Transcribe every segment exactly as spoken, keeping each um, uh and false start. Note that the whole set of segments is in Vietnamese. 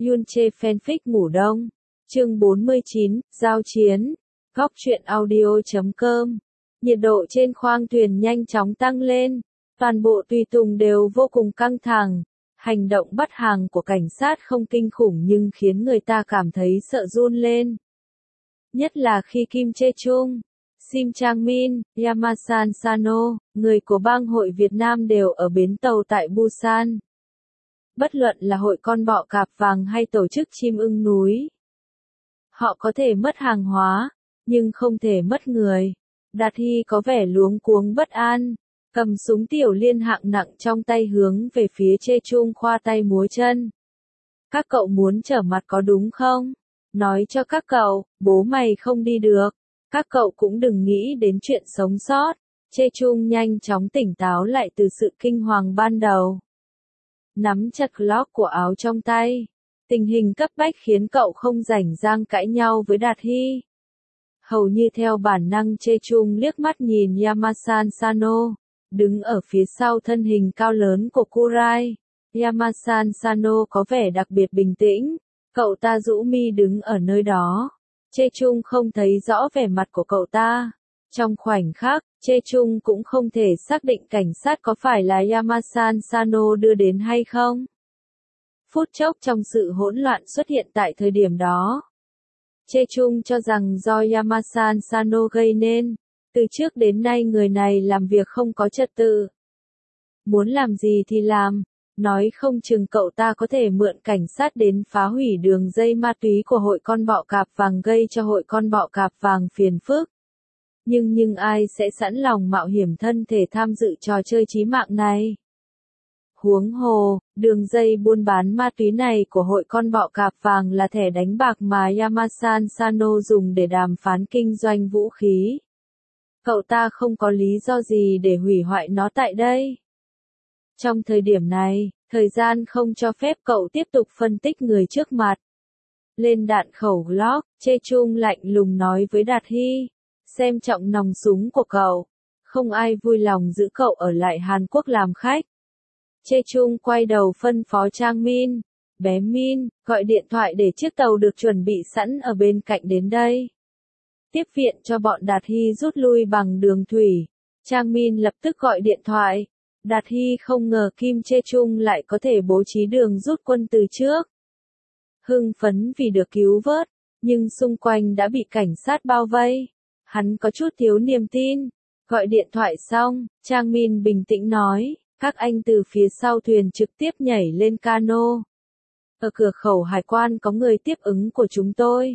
Yunche fanfic ngủ đông. Chương bốn mươi chín, giao chiến. Góc truyện audio chấm com. Nhiệt độ trên khoang thuyền nhanh chóng tăng lên. Toàn bộ tùy tùng đều vô cùng căng thẳng. Hành động bắt hàng của cảnh sát không kinh khủng nhưng khiến người ta cảm thấy sợ run lên. Nhất là khi Kim Chae Chung, Sim Chang Min, Yamasan Sano, người của bang hội Việt Nam đều ở bến tàu tại Busan. Bất luận là hội con bọ cạp vàng hay tổ chức chim ưng núi. Họ có thể mất hàng hóa, nhưng không thể mất người. Đạt Hy có vẻ luống cuống bất an, cầm súng tiểu liên hạng nặng trong tay hướng về phía Chae Chung khoa tay múa chân. Các cậu muốn trở mặt có đúng không? Nói cho các cậu, bố mày không đi được. Các cậu cũng đừng nghĩ đến chuyện sống sót. Chae Chung nhanh chóng tỉnh táo lại từ sự kinh hoàng ban đầu. Nắm chặt lock của áo trong tay. Tình hình cấp bách khiến cậu không rảnh rang cãi nhau với Đạt Hy. Hầu như theo bản năng Chae Chung liếc mắt nhìn Yamasan Sano, đứng ở phía sau thân hình cao lớn của Kurai. Yamasan Sano có vẻ đặc biệt bình tĩnh, cậu ta rũ mi đứng ở nơi đó. Chae Chung không thấy rõ vẻ mặt của cậu ta. Trong khoảnh khắc, Chae Chung cũng không thể xác định cảnh sát có phải là Yamasan Sano đưa đến hay không. Phút chốc trong sự hỗn loạn xuất hiện tại thời điểm đó. Chae Chung cho rằng do Yamasan Sano gây nên. Từ trước đến nay người này làm việc không có trật tự. Muốn làm gì thì làm. Nói không chừng cậu ta có thể mượn cảnh sát đến phá hủy đường dây ma túy của hội con bọ cạp vàng gây cho hội con bọ cạp vàng phiền phức. Nhưng nhưng ai sẽ sẵn lòng mạo hiểm thân thể tham dự trò chơi chí mạng này? Huống hồ, đường dây buôn bán ma túy này của hội con bọ cạp vàng là thẻ đánh bạc mà Yamasan Sano dùng để đàm phán kinh doanh vũ khí. Cậu ta không có lý do gì để hủy hoại nó tại đây. Trong thời điểm này, thời gian không cho phép cậu tiếp tục phân tích người trước mặt. Lên đạn khẩu Glock, Chae Chung lạnh lùng nói với Đạt Hy, xem trọng nòng súng của cậu. Không ai vui lòng giữ cậu ở lại Hàn Quốc làm khách. Chae Chung quay đầu phân phó Chang Min, bé Min, gọi điện thoại để chiếc tàu được chuẩn bị sẵn ở bên cạnh đến đây. Tiếp viện cho bọn Đạt Hy rút lui bằng đường thủy. Chang Min lập tức gọi điện thoại. Đạt Hy không ngờ Kim Chae Chung lại có thể bố trí đường rút quân từ trước. Hưng phấn vì được cứu vớt, nhưng xung quanh đã bị cảnh sát bao vây. Hắn có chút thiếu niềm tin. Gọi điện thoại xong, Chang Min bình tĩnh nói, các anh từ phía sau thuyền trực tiếp nhảy lên cano. Ở cửa khẩu hải quan có người tiếp ứng của chúng tôi.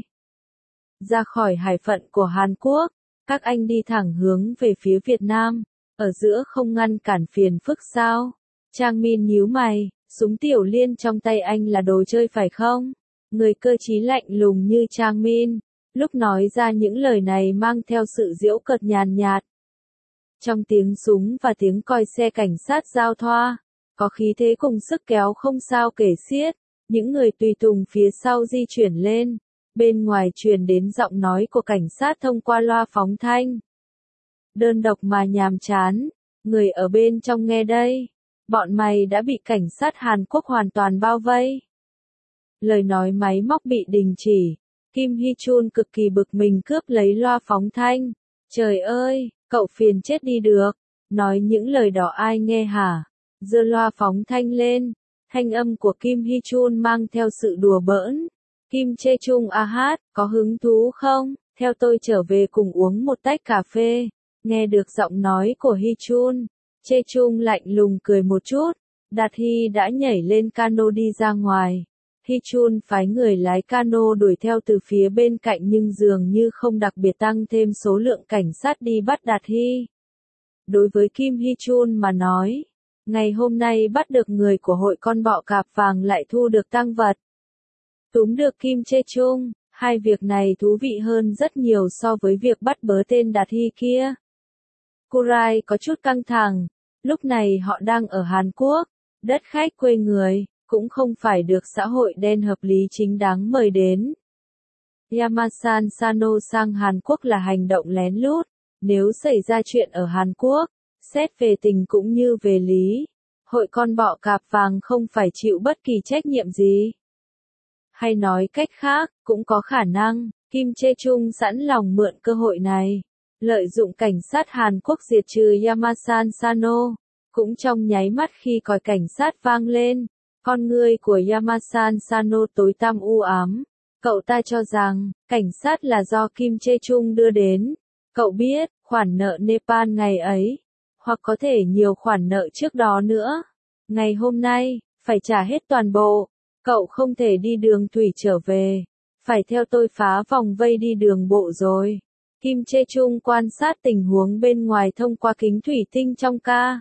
Ra khỏi hải phận của Hàn Quốc, các anh đi thẳng hướng về phía Việt Nam. Ở giữa không ngăn cản phiền phức sao? Chang Min nhíu mày, súng tiểu liên trong tay anh là đồ chơi phải không? Người cơ trí lạnh lùng như Chang Min, lúc nói ra những lời này mang theo sự giễu cợt nhàn nhạt. Trong tiếng súng và tiếng còi xe cảnh sát giao thoa, có khí thế cùng sức kéo không sao kể xiết. Những người tùy tùng phía sau di chuyển lên, bên ngoài truyền đến giọng nói của cảnh sát thông qua loa phóng thanh. Đơn độc mà nhàm chán, người ở bên trong nghe đây, bọn mày đã bị cảnh sát Hàn Quốc hoàn toàn bao vây. Lời nói máy móc bị đình chỉ, Kim Hee Chun cực kỳ bực mình cướp lấy loa phóng thanh. Trời ơi, cậu phiền chết đi được, nói những lời đó ai nghe hả? Giơ loa phóng thanh lên, thanh âm của Kim Hee Chun mang theo sự đùa bỡn. Kim Chae Chung a hát, có hứng thú không? Theo tôi trở về cùng uống một tách cà phê. Nghe được giọng nói của Hee Chun, Chae Chung lạnh lùng cười một chút. Đạt Hy đã nhảy lên cano đi ra ngoài. Hee Chun phái người lái cano đuổi theo từ phía bên cạnh nhưng dường như không đặc biệt tăng thêm số lượng cảnh sát đi bắt Đạt Hy. Đối với Kim Hee Chun mà nói, ngày hôm nay bắt được người của hội con bọ cạp vàng lại thu được tang vật. Túm được Kim Chae Chung, hai việc này thú vị hơn rất nhiều so với việc bắt bớ tên Đạt Hy kia. Kurai có chút căng thẳng, lúc này họ đang ở Hàn Quốc, đất khách quê người, cũng không phải được xã hội đen hợp lý chính đáng mời đến. Yamasan Sano sang Hàn Quốc là hành động lén lút, nếu xảy ra chuyện ở Hàn Quốc, xét về tình cũng như về lý, hội con bọ cạp vàng không phải chịu bất kỳ trách nhiệm gì. Hay nói cách khác, cũng có khả năng, Kim Chae-chung sẵn lòng mượn cơ hội này, lợi dụng cảnh sát Hàn Quốc diệt trừ Yamasan Sano. Cũng trong nháy mắt khi còi cảnh sát vang lên, con ngươi của Yamasan Sano tối tăm u ám. Cậu ta cho rằng, cảnh sát là do Kim Chae-chung đưa đến. Cậu biết, khoản nợ Nepal ngày ấy, hoặc có thể nhiều khoản nợ trước đó nữa. Ngày hôm nay, phải trả hết toàn bộ. Cậu không thể đi đường thủy trở về. Phải theo tôi phá vòng vây đi đường bộ rồi. Kim Chae-chung quan sát tình huống bên ngoài thông qua kính thủy tinh trong ca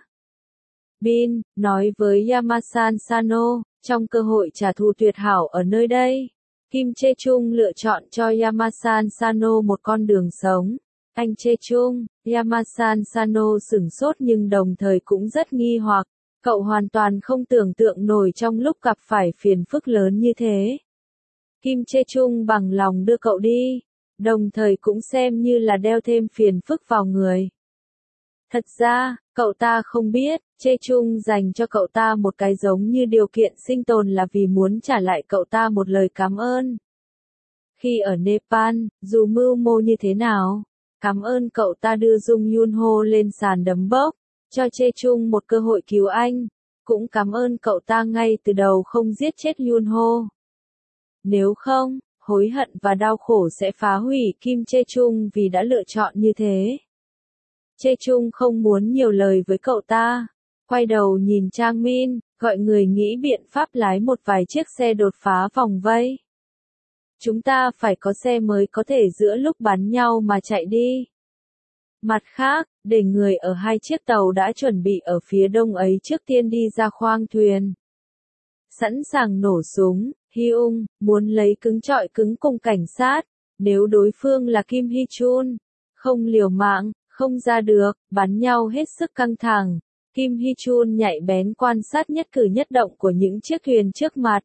bin, nói với Yamasan Sano, trong cơ hội trả thù tuyệt hảo ở nơi đây. Kim Chae-chung lựa chọn cho Yamasan Sano một con đường sống. Anh Chae-chung, Yamasan Sano sửng sốt nhưng đồng thời cũng rất nghi hoặc. Cậu hoàn toàn không tưởng tượng nổi trong lúc gặp phải phiền phức lớn như thế. Kim Chae-chung bằng lòng đưa cậu đi, đồng thời cũng xem như là đeo thêm phiền phức vào người. Thật ra, cậu ta không biết, Chae-chung dành cho cậu ta một cái giống như điều kiện sinh tồn là vì muốn trả lại cậu ta một lời cảm ơn. Khi ở Nepal, dù mưu mô như thế nào, cảm ơn cậu ta đưa Jung Yun-ho lên sàn đấm bốc, cho Chae-chung một cơ hội cứu anh, cũng cảm ơn cậu ta ngay từ đầu không giết chết Yun-ho. Nếu không, hối hận và đau khổ sẽ phá hủy Kim Chae-chung vì đã lựa chọn như thế. Chae-chung không muốn nhiều lời với cậu ta, quay đầu nhìn Trang Min, gọi người nghĩ biện pháp lái một vài chiếc xe đột phá vòng vây. Chúng ta phải có xe mới có thể giữa lúc bắn nhau mà chạy đi. Mặt khác, để người ở hai chiếc tàu đã chuẩn bị ở phía đông ấy trước tiên đi ra khoang thuyền. Sẵn sàng nổ súng, Hyung muốn lấy cứng trọi cứng cùng cảnh sát, nếu đối phương là Kim Hee-chun, không liều mạng, không ra được, bắn nhau hết sức căng thẳng. Kim Hee-chun nhạy bén quan sát nhất cử nhất động của những chiếc thuyền trước mặt.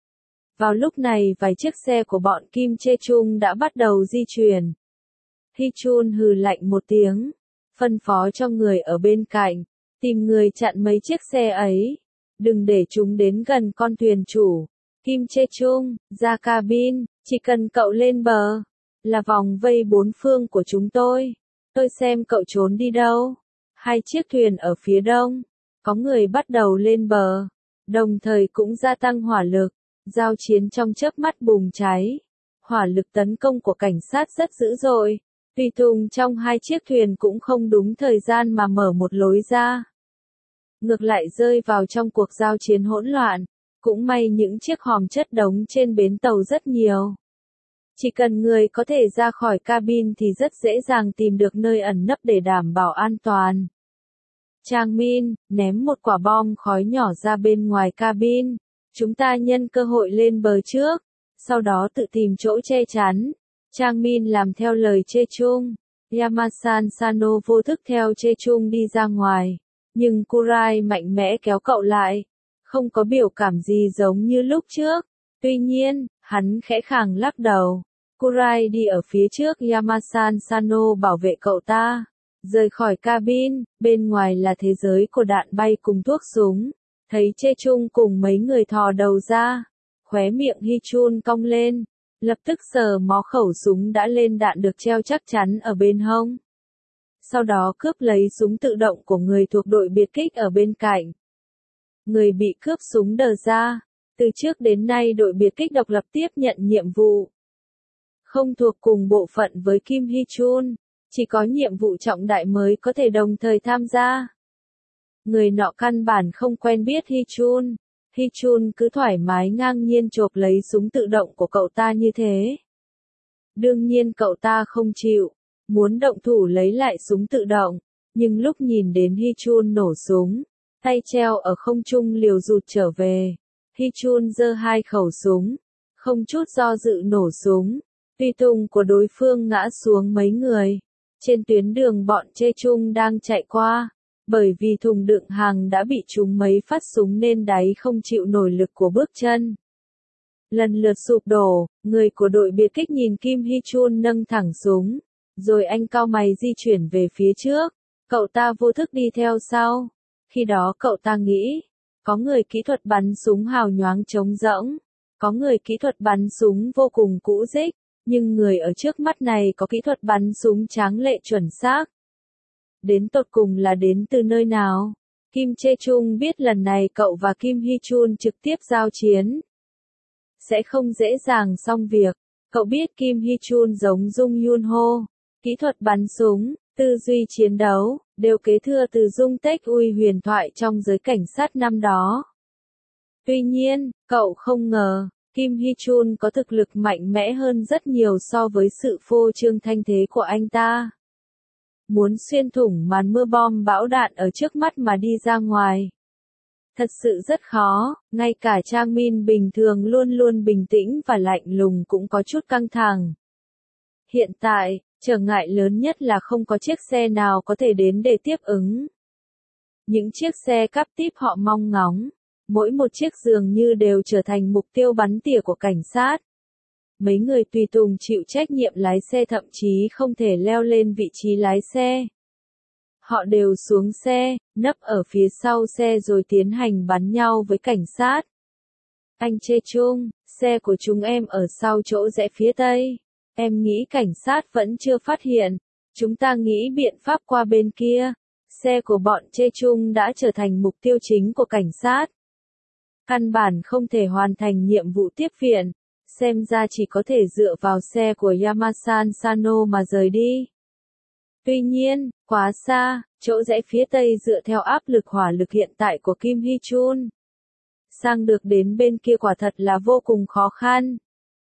Vào lúc này vài chiếc xe của bọn Kim Chae-chung đã bắt đầu di chuyển. Hee-chun hừ lạnh một tiếng, phân phó cho người ở bên cạnh, tìm người chặn mấy chiếc xe ấy, đừng để chúng đến gần con thuyền chủ. Kim Chae-chung, ra cabin, chỉ cần cậu lên bờ, là vòng vây bốn phương của chúng tôi. Tôi xem cậu trốn đi đâu. Hai chiếc thuyền ở phía đông, có người bắt đầu lên bờ, đồng thời cũng gia tăng hỏa lực. Giao chiến trong chớp mắt bùng cháy. Hỏa lực tấn công của cảnh sát rất dữ dội. Tùy tùng trong hai chiếc thuyền cũng không đúng thời gian mà mở một lối ra. Ngược lại rơi vào trong cuộc giao chiến hỗn loạn. Cũng may những chiếc hòm chất đống trên bến tàu rất nhiều. Chỉ cần người có thể ra khỏi cabin thì rất dễ dàng tìm được nơi ẩn nấp để đảm bảo an toàn. Trang Min, ném một quả bom khói nhỏ ra bên ngoài cabin. Chúng ta nhân cơ hội lên bờ trước, sau đó tự tìm chỗ che chắn. Trang Min làm theo lời Chae-chung. Yamasan Sano vô thức theo Chae-chung đi ra ngoài. Nhưng Kurai mạnh mẽ kéo cậu lại. Không có biểu cảm gì giống như lúc trước. Tuy nhiên, hắn khẽ khàng lắc đầu. Kurai đi ở phía trước Yamasan Sano bảo vệ cậu ta. Rời khỏi cabin, bên ngoài là thế giới của đạn bay cùng thuốc súng. Thấy Chae-chung cùng mấy người thò đầu ra, khóe miệng Hee-chun cong lên, lập tức sờ mó khẩu súng đã lên đạn được treo chắc chắn ở bên hông. Sau đó cướp lấy súng tự động của người thuộc đội biệt kích ở bên cạnh. Người bị cướp súng đờ ra, từ trước đến nay đội biệt kích độc lập tiếp nhận nhiệm vụ. Không thuộc cùng bộ phận với Kim Hee-chun, chỉ có nhiệm vụ trọng đại mới có thể đồng thời tham gia. Người nọ căn bản không quen biết Hee-chun. Hee-chun cứ thoải mái ngang nhiên chộp lấy súng tự động của cậu ta như thế. Đương nhiên cậu ta không chịu, muốn động thủ lấy lại súng tự động, nhưng lúc nhìn đến Hee-chun nổ súng, tay treo ở không trung liều rụt trở về. Hee-chun giơ hai khẩu súng, không chút do dự nổ súng. Tùy tùng của đối phương ngã xuống mấy người. Trên tuyến đường bọn Chae-chung đang chạy qua. Bởi vì thùng đựng hàng đã bị trúng mấy phát súng nên đáy không chịu nổi lực của bước chân. Lần lượt sụp đổ, người của đội biệt kích nhìn Kim Hee-chun nâng thẳng súng, rồi anh cau mày di chuyển về phía trước, cậu ta vô thức đi theo sau. Khi đó cậu ta nghĩ, có người kỹ thuật bắn súng hào nhoáng trống rỗng, Có người kỹ thuật bắn súng vô cùng cũ rích, nhưng người ở trước mắt này có kỹ thuật bắn súng tráng lệ chuẩn xác. Đến tột cùng là đến từ nơi nào? Kim Chae-chung biết lần này cậu và Kim Hee-chun trực tiếp giao chiến. Sẽ không dễ dàng xong việc. Cậu biết Kim Hee-chun giống Jung Yoon-ho. Kỹ thuật bắn súng, tư duy chiến đấu, đều kế thừa từ Jung Taek-ui huyền thoại trong giới cảnh sát năm đó. Tuy nhiên, cậu không ngờ, Kim Hee-chun có thực lực mạnh mẽ hơn rất nhiều so với sự phô trương thanh thế của anh ta. Muốn xuyên thủng màn mưa bom bão đạn ở trước mắt mà đi ra ngoài. Thật sự rất khó, ngay cả Trang Min bình thường luôn luôn bình tĩnh và lạnh lùng cũng có chút căng thẳng. Hiện tại, trở ngại lớn nhất là không có chiếc xe nào có thể đến để tiếp ứng. Những chiếc xe cắp tiếp họ mong ngóng, mỗi một chiếc dường như đều trở thành mục tiêu bắn tỉa của cảnh sát. Mấy người tùy tùng chịu trách nhiệm lái xe thậm chí không thể leo lên vị trí lái xe. Họ đều xuống xe, nấp ở phía sau xe rồi tiến hành bắn nhau với cảnh sát. Anh Chae-chung, xe của chúng em ở sau chỗ rẽ phía tây. Em nghĩ cảnh sát vẫn chưa phát hiện. Chúng ta nghĩ biện pháp qua bên kia. Xe của bọn Chae-chung đã trở thành mục tiêu chính của cảnh sát. Căn bản không thể hoàn thành nhiệm vụ tiếp viện. Xem ra chỉ có thể dựa vào xe của Yamasan Sano mà rời đi. Tuy nhiên, quá xa, chỗ rẽ phía tây dựa theo áp lực hỏa lực hiện tại của Kim Hee-chun. Sang được đến bên kia quả thật là vô cùng khó khăn.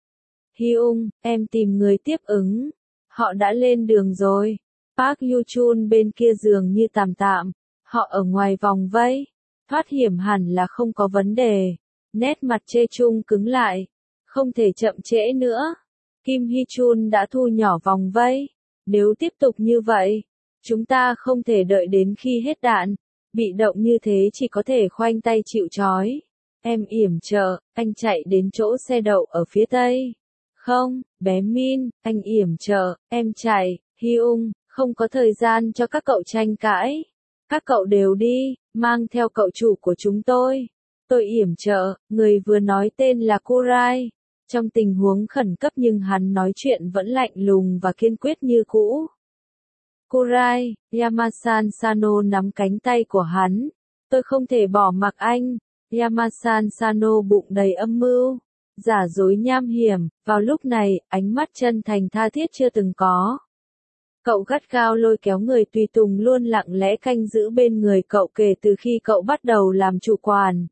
Hyung, em tìm người tiếp ứng. Họ đã lên đường rồi. Park Yoo-chun bên kia dường như tạm tạm. Họ ở ngoài vòng vây. Thoát hiểm hẳn là không có vấn đề. Nét mặt Chae-chung cứng lại. Không thể chậm trễ nữa. Kim Hee-chun đã thu nhỏ vòng vây. Nếu tiếp tục như vậy, chúng ta không thể đợi đến khi hết đạn. Bị động như thế chỉ có thể khoanh tay chịu trói. Em yểm trợ, anh chạy đến chỗ xe đậu ở phía tây. Không, bé Min, anh yểm trợ, em chạy. Hyung, không có thời gian cho các cậu tranh cãi. Các cậu đều đi, mang theo cậu chủ của chúng tôi. Tôi yểm trợ, người vừa nói tên là Kurai. Trong tình huống khẩn cấp nhưng hắn nói chuyện vẫn lạnh lùng và kiên quyết như cũ. Kurai, Yamasan Sano nắm cánh tay của hắn. Tôi không thể bỏ mặc anh. Yamasan Sano bụng đầy âm mưu, giả dối nham hiểm, vào lúc này, ánh mắt chân thành tha thiết chưa từng có. Cậu gắt gao lôi kéo người tùy tùng luôn lặng lẽ canh giữ bên người cậu kể từ khi cậu bắt đầu làm chủ quản.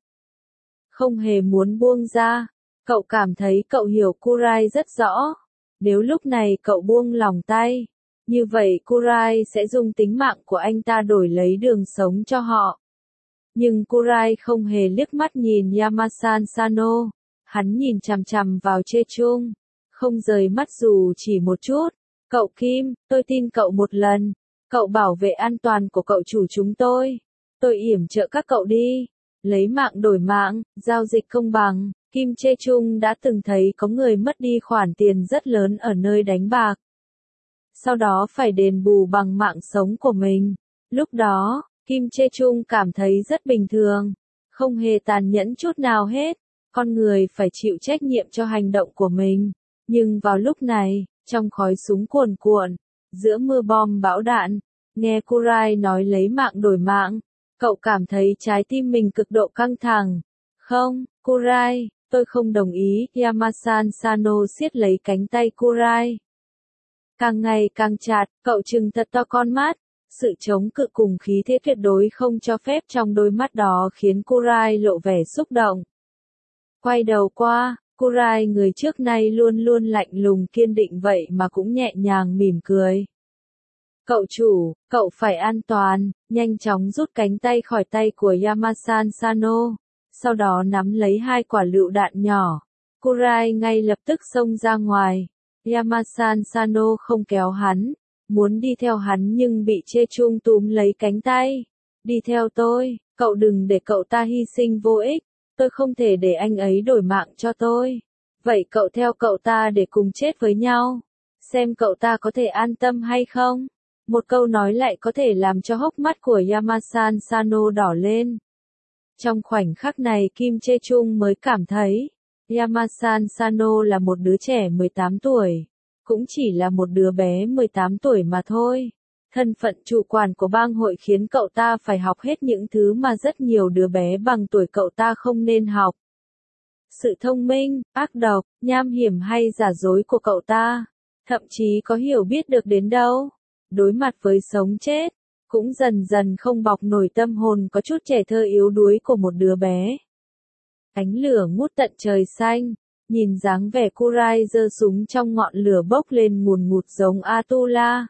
Không hề muốn buông ra. Cậu cảm thấy cậu hiểu Kurai rất rõ. Nếu lúc này cậu buông lòng tay, như vậy Kurai sẽ dùng tính mạng của anh ta đổi lấy đường sống cho họ. Nhưng Kurai không hề liếc mắt nhìn Yamasan Sano. Hắn nhìn chằm chằm vào Chae-chung, không rời mắt dù chỉ một chút. Cậu Kim, tôi tin cậu một lần. Cậu bảo vệ an toàn của cậu chủ chúng tôi. Tôi yểm trợ các cậu đi. Lấy mạng đổi mạng, giao dịch công bằng. Kim Chae-chung đã từng thấy có người mất đi khoản tiền rất lớn ở nơi đánh bạc. Sau đó phải đền bù bằng mạng sống của mình. Lúc đó, Kim Chae-chung cảm thấy rất bình thường. Không hề tàn nhẫn chút nào hết. Con người phải chịu trách nhiệm cho hành động của mình. Nhưng vào lúc này, trong khói súng cuồn cuộn, giữa mưa bom bão đạn, nghe Kurai nói lấy mạng đổi mạng, cậu cảm thấy trái tim mình cực độ căng thẳng. Không, Kurai, tôi không đồng ý. Yamasan Sano siết lấy cánh tay Kurai. Càng ngày càng chặt, cậu trừng thật to con mắt. Sự chống cự cùng khí thế tuyệt đối không cho phép trong đôi mắt đó khiến Kurai lộ vẻ xúc động. Quay đầu qua, Kurai người trước nay luôn luôn lạnh lùng kiên định vậy mà cũng nhẹ nhàng mỉm cười. Cậu chủ, cậu phải an toàn, nhanh chóng rút cánh tay khỏi tay của Yamasan Sano. Sau đó nắm lấy hai quả lựu đạn nhỏ. Kurai ngay lập tức xông ra ngoài. Yamasan Sano không kéo hắn, muốn đi theo hắn nhưng bị Chae-chung túm lấy cánh tay. Đi theo tôi, cậu đừng để cậu ta hy sinh vô ích. Tôi không thể để anh ấy đổi mạng cho tôi. Vậy cậu theo cậu ta để cùng chết với nhau. Xem cậu ta có thể an tâm hay không. Một câu nói lại có thể làm cho hốc mắt của Yamasan Sano đỏ lên. Trong khoảnh khắc này Kim Chae-chung mới cảm thấy, Yamasan Sano là một đứa trẻ mười tám tuổi. Cũng chỉ là một đứa bé mười tám tuổi mà thôi. Thân phận chủ quản của bang hội khiến cậu ta phải học hết những thứ mà rất nhiều đứa bé bằng tuổi cậu ta không nên học. Sự thông minh, ác độc, nham hiểm hay giả dối của cậu ta, thậm chí có hiểu biết được đến đâu. Đối mặt với sống chết, cũng dần dần không bọc nổi tâm hồn có chút trẻ thơ yếu đuối của một đứa bé. Ánh lửa ngút tận trời xanh, nhìn dáng vẻ Kurai giơ súng trong ngọn lửa bốc lên ngùn ngụt giống Atula.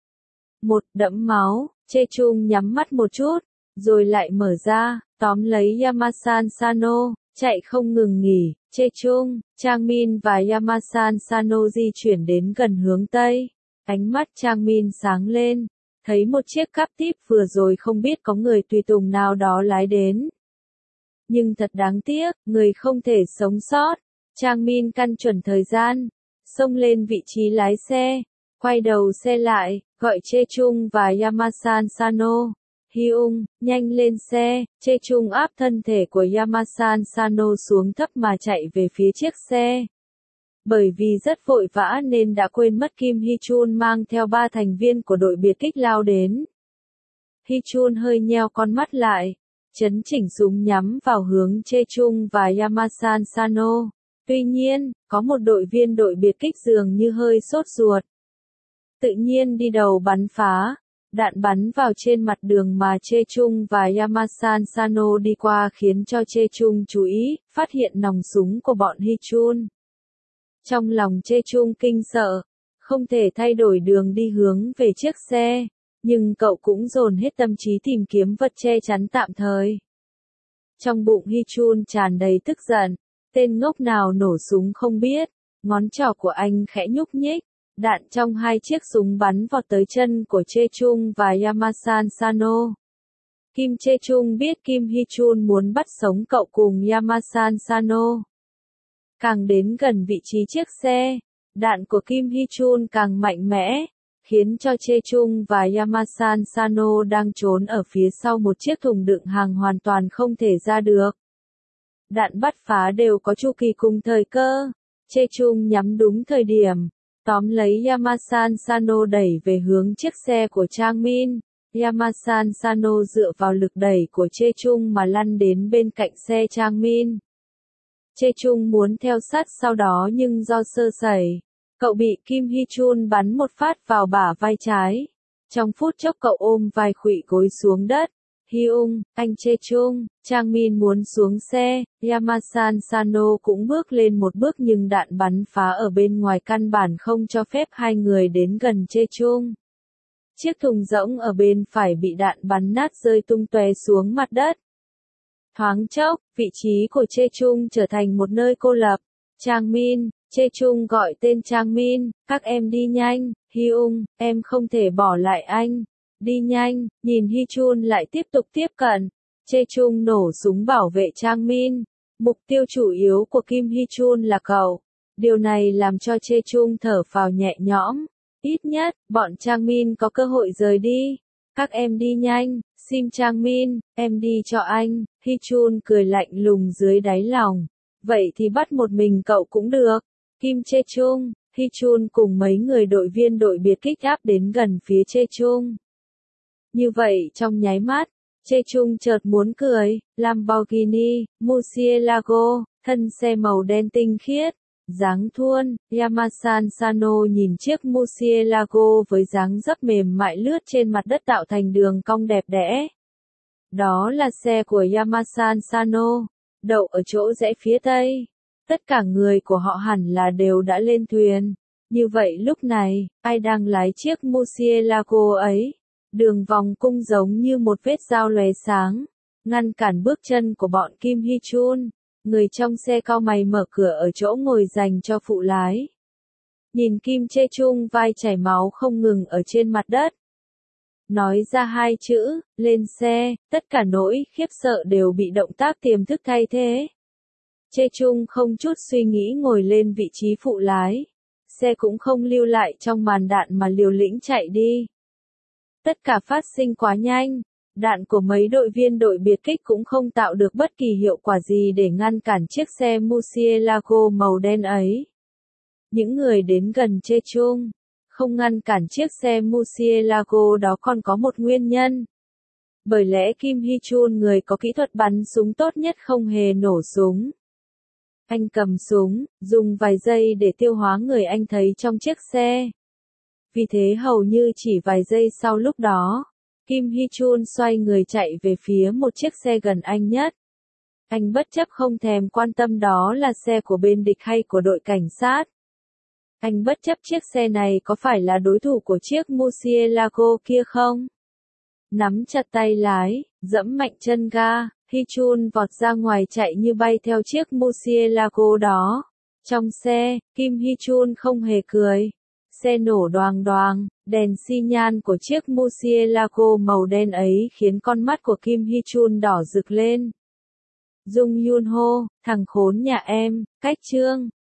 Một đẫm máu, Chechung nhắm mắt một chút, rồi lại mở ra, tóm lấy Yamasan Sano, chạy không ngừng nghỉ. Chechung, Changmin và Yamasan Sano di chuyển đến gần hướng Tây. Ánh mắt Changmin sáng lên, thấy một chiếc cáp típ vừa rồi không biết có người tùy tùng nào đó lái đến. Nhưng thật đáng tiếc, người không thể sống sót. Changmin căn chuẩn thời gian, xông lên vị trí lái xe, quay đầu xe lại, gọi Chechung và Yamasan Sano. Hyung, nhanh lên xe. Chechung áp thân thể của Yamasan Sano xuống thấp mà chạy về phía chiếc xe. Bởi vì rất vội vã nên đã quên mất Kim Hee-chun mang theo ba thành viên của đội biệt kích lao đến. Hee-chun hơi nheo con mắt lại, chấn chỉnh súng nhắm vào hướng Chechung và Yamasan Sano. Tuy nhiên, có một đội viên đội biệt kích dường như hơi sốt ruột. Tự nhiên đi đầu bắn phá, đạn bắn vào trên mặt đường mà Chechung và Yamasan Sano đi qua khiến cho Chechung chú ý, phát hiện nòng súng của bọn Hee-chun. Trong lòng Chechung kinh sợ, không thể thay đổi đường đi hướng về chiếc xe, nhưng cậu cũng dồn hết tâm trí tìm kiếm vật che chắn tạm thời. Trong bụng Hee-chun tràn đầy tức giận, tên ngốc nào nổ súng không biết, ngón trỏ của anh khẽ nhúc nhích, đạn trong hai chiếc súng bắn vào tới chân của Chechung và Yamasan Sano. Kim Chechung biết Kim Hee-chun muốn bắt sống cậu cùng Yamasan Sano. Càng đến gần vị trí chiếc xe, đạn của Kim Hee-chun càng mạnh mẽ, khiến cho Chechung và Yamasan Sano đang trốn ở phía sau một chiếc thùng đựng hàng hoàn toàn không thể ra được. Đạn bắt phá đều có chu kỳ cùng thời cơ. Chechung nhắm đúng thời điểm, tóm lấy Yamasan Sano đẩy về hướng chiếc xe của Changmin. Yamasan Sano dựa vào lực đẩy của Chechung mà lăn đến bên cạnh xe Changmin. Chechung muốn theo sát sau đó nhưng do sơ sẩy, cậu bị Kim Hee-chun bắn một phát vào bả vai trái. Trong phút chốc cậu ôm vai khuỵu gối xuống đất. Hyung, anh Chechung, Changmin muốn xuống xe, Yamasan Sano cũng bước lên một bước nhưng đạn bắn phá ở bên ngoài căn bản không cho phép hai người đến gần Chechung. Chiếc thùng rỗng ở bên phải bị đạn bắn nát rơi tung tóe xuống mặt đất. Thoáng chốc, vị trí của Chechung trở thành một nơi cô lập. Changmin, Chechung gọi tên Changmin, các em đi nhanh. Hyung, em không thể bỏ lại anh. Đi nhanh. Nhìn Hee-chun lại tiếp tục tiếp cận, Chechung nổ súng bảo vệ Changmin. Mục tiêu chủ yếu của Kim Hee-chun là cậu. Điều này làm cho Chechung thở phào nhẹ nhõm. Ít nhất, bọn Changmin có cơ hội rời đi. Các em đi nhanh. Sim Changmin, em đi cho anh. Hee-chun cười lạnh lùng dưới đáy lòng. Vậy thì bắt một mình cậu cũng được. Kim Chechung, Hee-chun cùng mấy người đội viên đội biệt kích áp đến gần phía Chechung. Như vậy trong nháy mắt, Chechung chợt muốn cười. Lamborghini, Murcielago, thân xe màu đen tinh khiết, dáng thuôn. Yamasan Sano nhìn chiếc Murcielago với dáng dấp mềm mại lướt trên mặt đất tạo thành đường cong đẹp đẽ. Đó là xe của Yamasan Sano, đậu ở chỗ rẽ phía tây. Tất cả người của họ hẳn là đều đã lên thuyền. Như vậy lúc này, ai đang lái chiếc Murcielago ấy? Đường vòng cung giống như một vết dao lóe sáng, ngăn cản bước chân của bọn Kim Hee-chun. Người trong xe cau mày mở cửa ở chỗ ngồi dành cho phụ lái. Nhìn Kim Chechung vai chảy máu không ngừng ở trên mặt đất. Nói ra hai chữ, lên xe, tất cả nỗi khiếp sợ đều bị động tác tiềm thức thay thế. Chechung không chút suy nghĩ ngồi lên vị trí phụ lái. Xe cũng không lưu lại trong màn đạn mà liều lĩnh chạy đi. Tất cả phát sinh quá nhanh, Đạn của mấy đội viên đội biệt kích cũng không tạo được bất kỳ hiệu quả gì để ngăn cản chiếc xe Murcielago màu đen ấy. Những người đến gần chê chung, không ngăn cản chiếc xe Murcielago đó còn có một nguyên nhân. Bởi lẽ Kim Hee-chun, người có kỹ thuật bắn súng tốt nhất, không hề nổ súng. Anh cầm súng, dùng vài giây để tiêu hóa người anh thấy trong chiếc xe. Vì thế hầu như chỉ vài giây sau lúc đó, Kim Hee-chun xoay người chạy về phía một chiếc xe gần anh nhất. Anh bất chấp không thèm quan tâm đó là xe của bên địch hay của đội cảnh sát. Anh bất chấp chiếc xe này có phải là đối thủ của chiếc Murcielago kia không. Nắm chặt tay lái, dẫm mạnh chân ga, Hee-chun vọt ra ngoài chạy như bay theo chiếc Murcielago đó. Trong xe, Kim Hee-chun không hề cười. Xe nổ đoàng đoàng, đèn xi nhan của chiếc Murcielago màu đen ấy khiến con mắt của Kim Hee-chun đỏ rực lên. Jung Yoon Ho, thằng khốn nhà em, cách chương.